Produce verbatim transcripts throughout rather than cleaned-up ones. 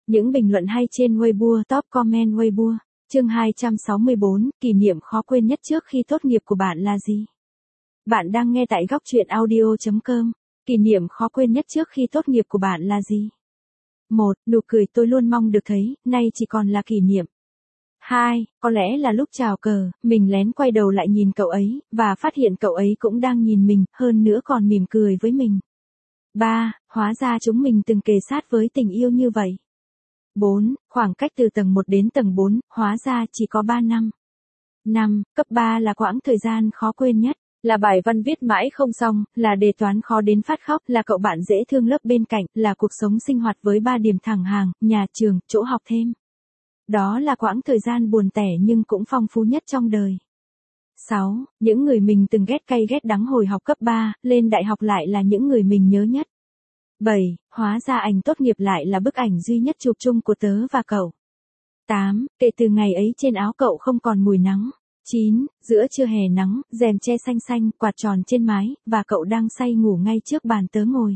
Những bình luận hay trên Weibo, top comment Weibo. Chương hai trăm sáu mươi bốn, kỷ niệm khó quên nhất trước khi tốt nghiệp của bạn là gì? Bạn đang nghe tại góc truyện audio chấm com. Kỷ niệm khó quên nhất trước khi tốt nghiệp của bạn là gì? một. Nụ cười tôi luôn mong được thấy, nay chỉ còn là kỷ niệm. hai. Có lẽ là lúc chào cờ, mình lén quay đầu lại nhìn cậu ấy, và phát hiện cậu ấy cũng đang nhìn mình, hơn nữa còn mỉm cười với mình. ba. Hóa ra chúng mình từng kề sát với tình yêu như vậy. bốn. Khoảng cách từ tầng một đến tầng bốn, hóa ra chỉ có ba năm. năm. Cấp ba là quãng thời gian khó quên nhất, là bài văn viết mãi không xong, là đề toán khó đến phát khóc, là cậu bạn dễ thương lớp bên cạnh, là cuộc sống sinh hoạt với ba điểm thẳng hàng, nhà trường, chỗ học thêm. Đó là quãng thời gian buồn tẻ nhưng cũng phong phú nhất trong đời. sáu. Những người mình từng ghét cay ghét đắng hồi học cấp ba, lên đại học lại là những người mình nhớ nhất. bảy. Hóa ra ảnh tốt nghiệp lại là bức ảnh duy nhất chụp chung của tớ và cậu. tám. Kể từ ngày ấy trên áo cậu không còn mùi nắng. chín. Giữa trưa hè nắng, rèm che xanh xanh, quạt tròn trên mái, và cậu đang say ngủ ngay trước bàn tớ ngồi.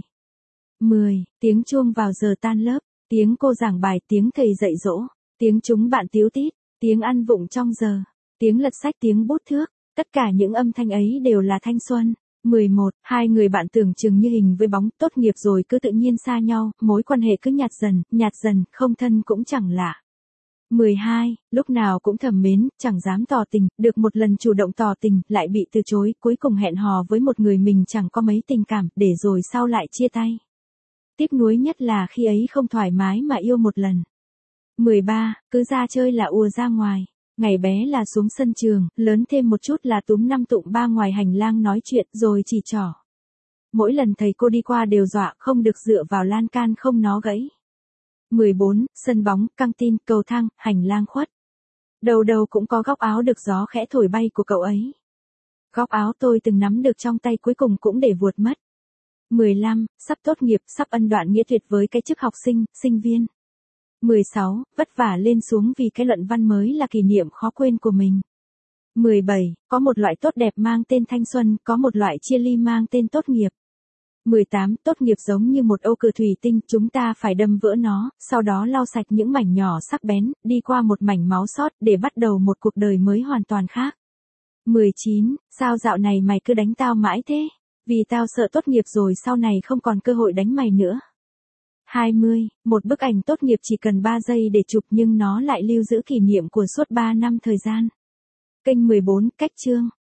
mười. Tiếng chuông vào giờ tan lớp, tiếng cô giảng bài, tiếng thầy dạy dỗ, tiếng chúng bạn tíu tít, tiếng ăn vụng trong giờ, tiếng lật sách, tiếng bút thước, tất cả những âm thanh ấy đều là thanh xuân. mười một. Hai người bạn tưởng chừng như hình với bóng, tốt nghiệp rồi cứ tự nhiên xa nhau, mối quan hệ cứ nhạt dần, nhạt dần, không thân cũng chẳng lạ. mười hai. Lúc nào cũng thầm mến, chẳng dám tỏ tình, được một lần chủ động tỏ tình, lại bị từ chối, cuối cùng hẹn hò với một người mình chẳng có mấy tình cảm, để rồi sau lại chia tay. Tiếc nuối nhất là khi ấy không thoải mái mà yêu một lần. mười ba. Cứ ra chơi là ùa ra ngoài. Ngày bé là xuống sân trường, lớn thêm một chút là túm năm tụm ba ngoài hành lang nói chuyện, rồi chỉ trỏ. Mỗi lần thầy cô đi qua đều dọa không được dựa vào lan can không nó gãy. mười bốn. Sân bóng, căng tin, cầu thang, hành lang khuất. Đầu đầu cũng có góc áo được gió khẽ thổi bay của cậu ấy. Góc áo tôi từng nắm được trong tay cuối cùng cũng để vuột mất. mười lăm. Sắp tốt nghiệp, sắp ân đoạn nghĩa tuyệt với cái chức học sinh, sinh viên. mười sáu. Vất vả lên xuống vì cái luận văn mới là kỷ niệm khó quên của mình. mười bảy. Có một loại tốt đẹp mang tên thanh xuân, có một loại chia ly mang tên tốt nghiệp. mười tám. Tốt nghiệp giống như một ô cửa thủy tinh, chúng ta phải đâm vỡ nó, sau đó lau sạch những mảnh nhỏ sắc bén, đi qua một mảnh máu sót, để bắt đầu một cuộc đời mới hoàn toàn khác. mười chín. Sao dạo này mày cứ đánh tao mãi thế? Vì tao sợ tốt nghiệp rồi sau này không còn cơ hội đánh mày nữa. hai mươi. Một bức ảnh tốt nghiệp chỉ cần ba giây để chụp nhưng nó lại lưu giữ kỷ niệm của suốt ba năm thời gian. Kênh mười bốn, cách chương.